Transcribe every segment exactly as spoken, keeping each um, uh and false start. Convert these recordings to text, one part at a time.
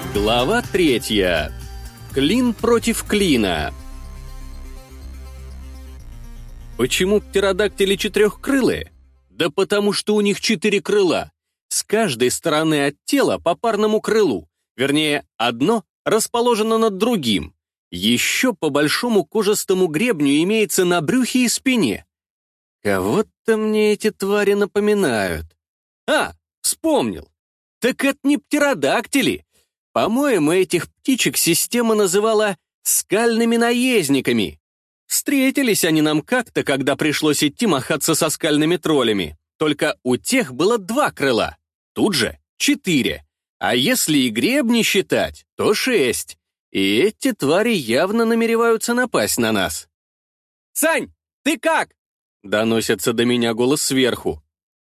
Глава третья. Клин против клина. Почему птеродактили четырехкрылые? Да потому что у них четыре крыла. С каждой стороны от тела по парному крылу. Вернее, одно расположено над другим. Еще по большому кожистому гребню имеется на брюхе и спине. Кого-то мне эти твари напоминают. А, вспомнил. Так это не птеродактили. По-моему, этих птичек система называла скальными наездниками. Встретились они нам как-то, когда пришлось идти махаться со скальными троллями. Только у тех было два крыла, тут же четыре. А если и гребни считать, то шесть. И эти твари явно намереваются напасть на нас. «Сань, ты как?» — доносится до меня голос сверху.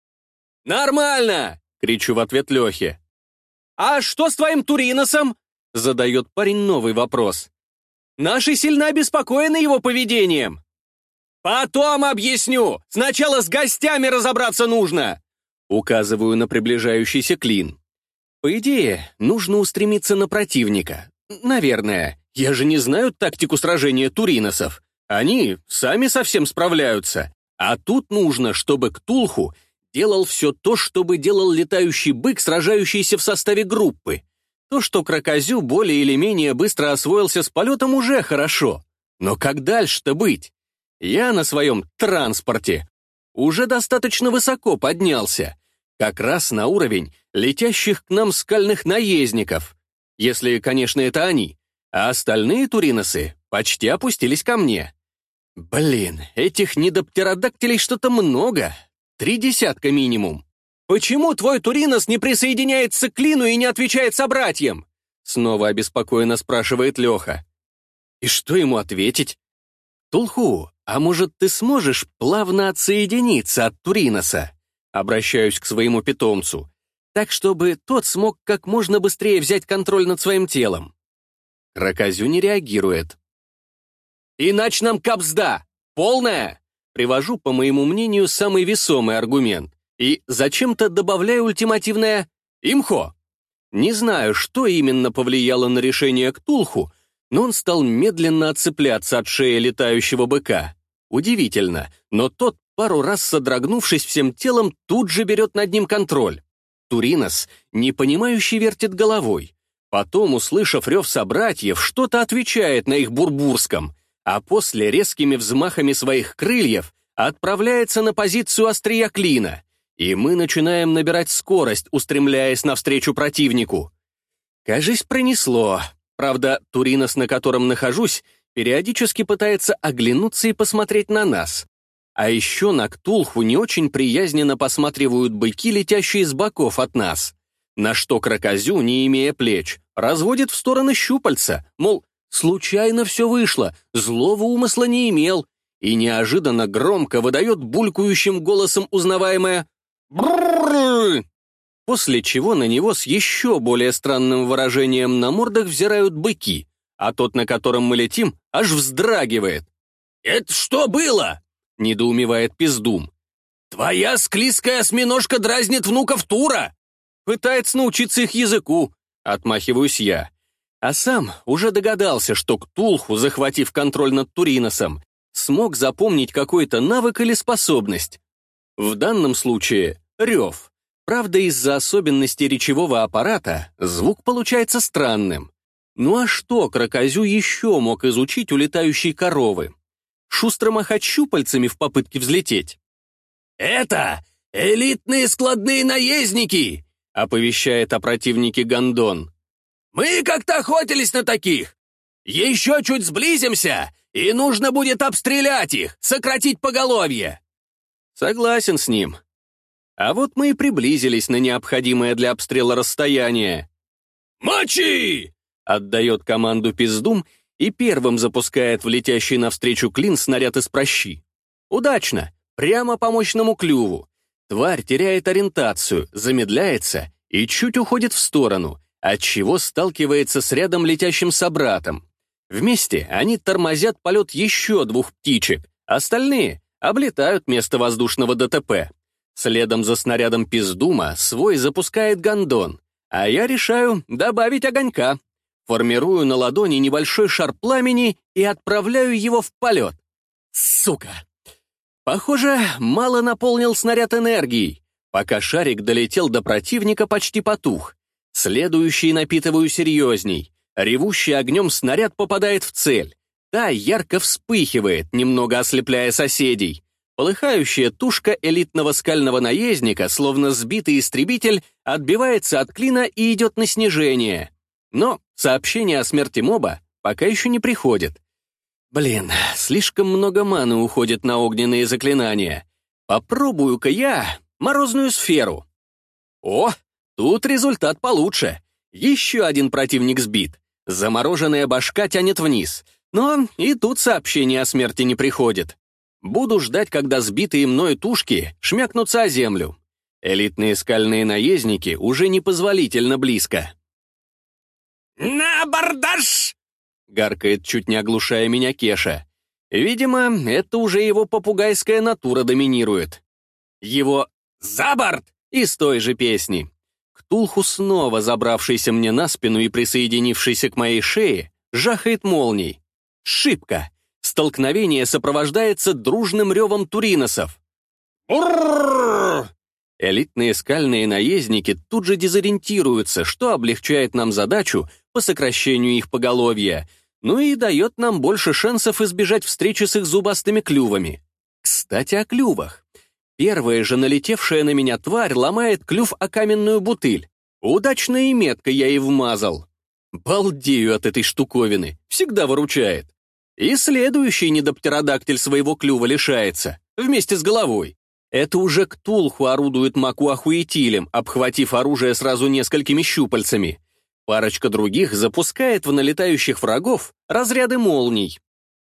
«Нормально!» — кричу в ответ Лехе. «А что с твоим Туриносом?» — задает парень новый вопрос. «Наши сильно обеспокоены его поведением». «Потом объясню! Сначала с гостями разобраться нужно!» Указываю на приближающийся клин. По идее, нужно устремиться на противника. Наверное. Я же не знаю тактику сражения туриносов. Они сами совсем справляются. А тут нужно, чтобы Ктулху делал все то, что бы делал летающий бык, сражающийся в составе группы. То, что Кракозю более или менее быстро освоился с полетом, уже хорошо. Но как дальше-то быть? Я на своем транспорте уже достаточно высоко поднялся, как раз на уровень летящих к нам скальных наездников, если, конечно, это они, а остальные туриносы почти опустились ко мне. Блин, этих недоптеродактилей что-то много. Три десятка минимум. «Почему твой Туринос не присоединяется к клину и не отвечает собратьям?» Снова обеспокоенно спрашивает Леха. И что ему ответить? «Тулху, а может, ты сможешь плавно отсоединиться от Туриноса?» Обращаюсь к своему питомцу. Так, чтобы тот смог как можно быстрее взять контроль над своим телом. Кракозю не реагирует. «Иначе нам капсда! Полная!» Привожу, по моему мнению, самый весомый аргумент. И зачем-то добавляю ультимативное «имхо». Не знаю, что именно повлияло на решение Ктулху, но он стал медленно отцепляться от шеи летающего быка. Удивительно, но тот, пару раз содрогнувшись всем телом, тут же берет над ним контроль. Туринос, непонимающе, вертит головой. Потом, услышав рев собратьев, что-то отвечает на их бурбурском, а после резкими взмахами своих крыльев отправляется на позицию острия клина, и мы начинаем набирать скорость, устремляясь навстречу противнику. Кажись, пронесло. Правда, Туринос, на котором нахожусь, периодически пытается оглянуться и посмотреть на нас. А еще на Ктулху не очень приязненно посматривают быки, летящие с боков от нас. На что Кракозю, не имея плеч, разводит в стороны щупальца, мол, случайно все вышло, злого умысла не имел, и неожиданно громко выдает булькающим голосом узнаваемое «брррррр», после чего на него с еще более странным выражением на мордах взирают быки, а тот, на котором мы летим, аж вздрагивает. «Это что было?» — недоумевает Пиздум. «Твоя склизкая осьминожка дразнит внуков Тура!» «Пытается научиться их языку», — отмахиваюсь я. А сам уже догадался, что Ктулху, захватив контроль над Туриносом, смог запомнить какой-то навык или способность. В данном случае — рев. Правда, из-за особенностей речевого аппарата звук получается странным. Ну а что Кракозю еще мог изучить у летающей коровы? Шустро махать щупальцами в попытке взлететь? «Это элитные складные наездники!» — оповещает о противнике Гондон. «Мы как-то охотились на таких. Еще чуть сблизимся, и нужно будет обстрелять их, сократить поголовье». Согласен с ним. А вот мы и приблизились на необходимое для обстрела расстояние. «Мочи!» — отдает команду Пиздум и первым запускает в летящий навстречу клин снаряд из пращи. Удачно, прямо по мощному клюву. Тварь теряет ориентацию, замедляется и чуть уходит в сторону, отчего сталкивается с рядом летящим собратом. Вместе они тормозят полет еще двух птичек, остальные облетают место воздушного ДТП. Следом за снарядом Пиздума свой запускает Гондон, А я решаю добавить огонька. Формирую на ладони небольшой шар пламени и отправляю его в полет. Сука! Похоже, мало наполнил снаряд энергией. Пока шарик долетел до противника, почти потух. Следующий напитываю серьезней. Ревущий огнем снаряд попадает в цель. Та ярко вспыхивает, немного ослепляя соседей. Полыхающая тушка элитного скального наездника, словно сбитый истребитель, отбивается от клина и идет на снижение. Но сообщение о смерти моба пока еще не приходит. Блин, слишком много маны уходит на огненные заклинания. Попробую-ка я морозную сферу. О, тут результат получше. Еще один противник сбит. Замороженная башка тянет вниз. Но и тут сообщение о смерти не приходит. Буду ждать, когда сбитые мною тушки шмякнутся о землю. Элитные скальные наездники уже непозволительно близко. «На абордаж!» — гаркает, чуть не оглушая меня Кеша. Видимо, это уже его попугайская натура доминирует. Его «за борт» из той же песни. Ктулху, снова забравшийся мне на спину и присоединившийся к моей шее, жахает молнией. Шибко. Столкновение сопровождается дружным ревом туриносов. «Уррррррр!» Элитные скальные наездники тут же дезориентируются, что облегчает нам задачу по сокращению их поголовья, ну и дает нам больше шансов избежать встречи с их зубастыми клювами. Кстати, о клювах. Первая же налетевшая на меня тварь ломает клюв о каменную бутыль. Удачно и метко я и вмазал. Балдею от этой штуковины, всегда выручает. И следующий недоптеродактиль своего клюва лишается, вместе с головой. Это уже Ктулху орудует макуахуетилем, обхватив оружие сразу несколькими щупальцами. Парочка других запускает в налетающих врагов разряды молний.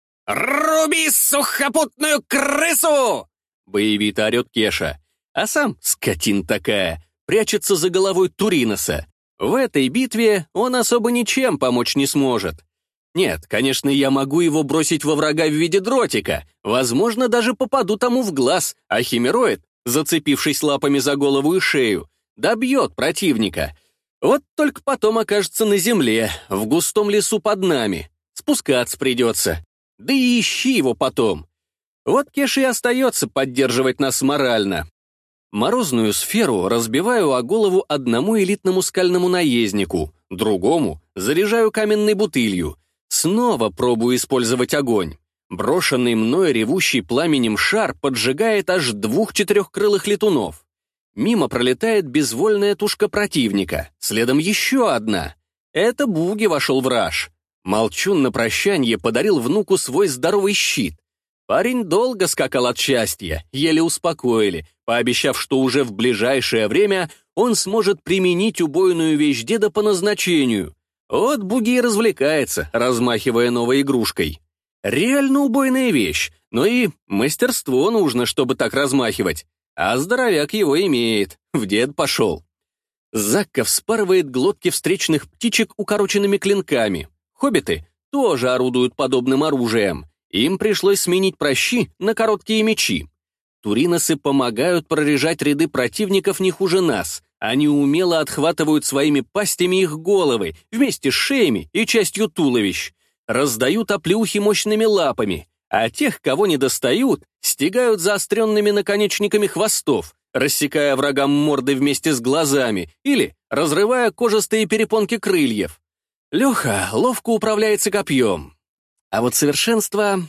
«Руби сухопутную крысу!» — боевито орет Кеша. А сам, скотин такая, прячется за головой Туриноса. В этой битве он особо ничем помочь не сможет. Нет, конечно, я могу его бросить во врага в виде дротика, возможно, даже попаду тому в глаз, а химероид, зацепившись лапами за голову и шею, добьет противника. Вот только потом окажется на земле, в густом лесу под нами. Спускаться придется. Да и ищи его потом. Вот Кеш и остается поддерживать нас морально. Морозную сферу разбиваю о голову одному элитному скальному наезднику, другому заряжаю каменной бутылью. Снова пробую использовать огонь. Брошенный мной ревущий пламенем шар поджигает аж двух четырехкрылых летунов. Мимо пролетает безвольная тушка противника, следом еще одна. Это Буги вошел в раж. Молчун на прощанье подарил внуку свой здоровый щит. Парень долго скакал от счастья, еле успокоили, пообещав, что уже в ближайшее время он сможет применить убойную вещь деда по назначению. Вот Буги и развлекается, размахивая новой игрушкой. Реально убойная вещь, но и мастерство нужно, чтобы так размахивать. А здоровяк его имеет, в дед пошел. Закка вспарывает глотки встречных птичек укороченными клинками. Хоббиты тоже орудуют подобным оружием. Им пришлось сменить пращи на короткие мечи. Туриносы помогают прорежать ряды противников не хуже нас. Они умело отхватывают своими пастями их головы, вместе с шеями и частью туловищ. Раздают оплеухи мощными лапами, а тех, кого не достают, стягают заостренными наконечниками хвостов, рассекая врагам морды вместе с глазами или разрывая кожистые перепонки крыльев. Леха ловко управляется копьем. А вот совершенство...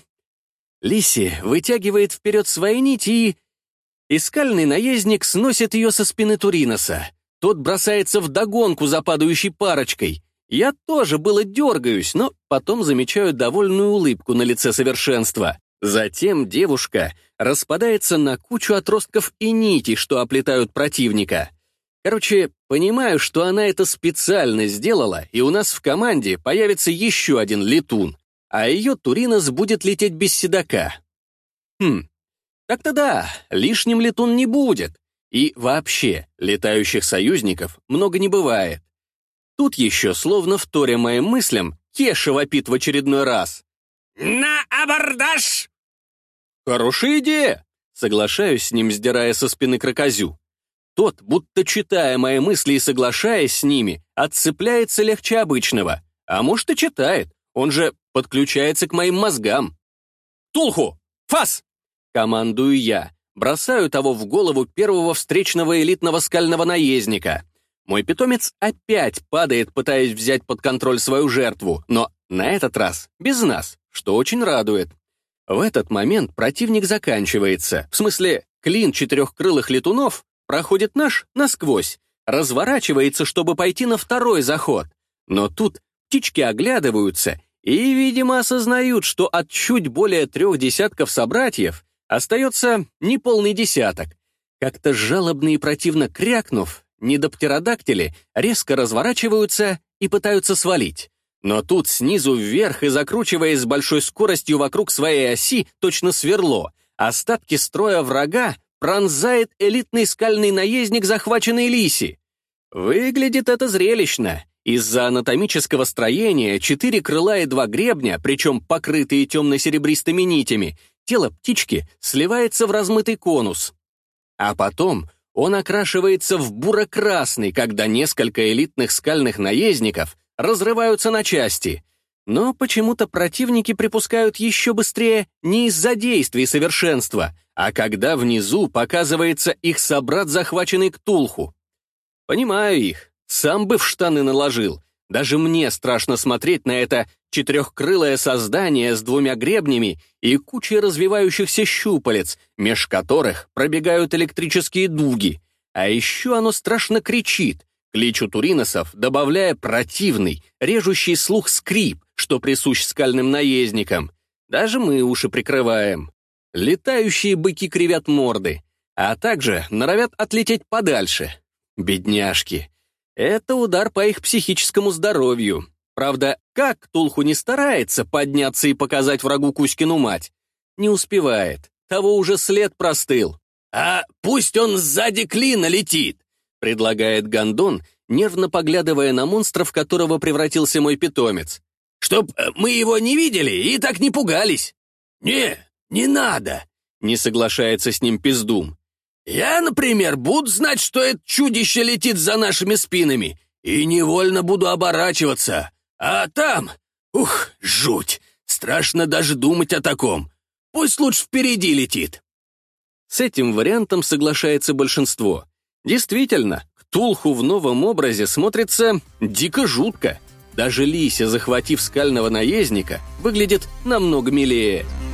Лиси вытягивает вперед свои нити и... И скальный наездник сносит ее со спины Туриноса. Тот бросается вдогонку за падающей парочкой. Я тоже было дергаюсь, но потом замечаю довольную улыбку на лице совершенства. Затем девушка распадается на кучу отростков и нитей, что оплетают противника. Короче, понимаю, что она это специально сделала, и у нас в команде появится еще один летун, а ее Туринос будет лететь без седока. Хм, так-то да, лишним летун не будет. И вообще, летающих союзников много не бывает. Тут еще, словно вторя моим мыслям, Кеша вопит в очередной раз. «На абордаж!» «Хорошая идея!» — соглашаюсь с ним, сдирая со спины крокозю. тот, будто читая мои мысли и соглашаясь с ними, отцепляется легче обычного. А может и читает, он же подключается к моим мозгам. «Тулху! Фас!» — командую я, бросаю того в голову первого встречного элитного скального наездника. Мой питомец опять падает, пытаясь взять под контроль свою жертву, но на этот раз без нас, что очень радует. В этот момент противник заканчивается, в смысле, клин четырехкрылых летунов проходит наш насквозь, разворачивается, чтобы пойти на второй заход. Но тут птички оглядываются и, видимо, осознают, что от чуть более трех десятков собратьев остается неполный десяток. Как-то жалобно и противно крякнув, недоптеродактили резко разворачиваются и пытаются свалить. Но тут снизу вверх и закручиваясь с большой скоростью вокруг своей оси, точно сверло, остатки строя врага пронзает элитный скальный наездник, захваченный лиси. Выглядит это зрелищно. Из-за анатомического строения четыре крыла и два гребня, причем покрытые темно-серебристыми нитями, тело птички сливается в размытый конус. А потом он окрашивается в буро-красный, когда несколько элитных скальных наездников разрываются на части. Но почему-то противники припускают еще быстрее не из-за действий совершенства, а когда внизу показывается их собрат, захваченный Ктулху. Понимаю их, сам бы в штаны наложил. Даже мне страшно смотреть на это четырехкрылое создание с двумя гребнями и кучей развивающихся щупалец, меж которых пробегают электрические дуги. А еще оно страшно кричит, кличу туриносов, добавляя противный, режущий слух скрип, что присущ скальным наездникам. Даже мы уши прикрываем. Летающие быки кривят морды, а также норовят отлететь подальше. Бедняжки. Это удар по их психическому здоровью. Правда, как Ктулху не старается подняться и показать врагу Кузькину мать? Не успевает. Того уже след простыл. «А пусть он сзади клина летит», — предлагает Гондон, нервно поглядывая на монстра, в которого превратился мой питомец. «Чтоб мы его не видели и так не пугались». «Не, не надо», — не соглашается с ним Пиздум. «Я, например, буду знать, что это чудище летит за нашими спинами, и невольно буду оборачиваться. А там, ух, жуть, страшно даже думать о таком. Пусть лучше впереди летит». С этим вариантом соглашается большинство. Действительно, Ктулху в новом образе смотрится дико жутко. Даже Лися, захватив скального наездника, выглядит намного милее.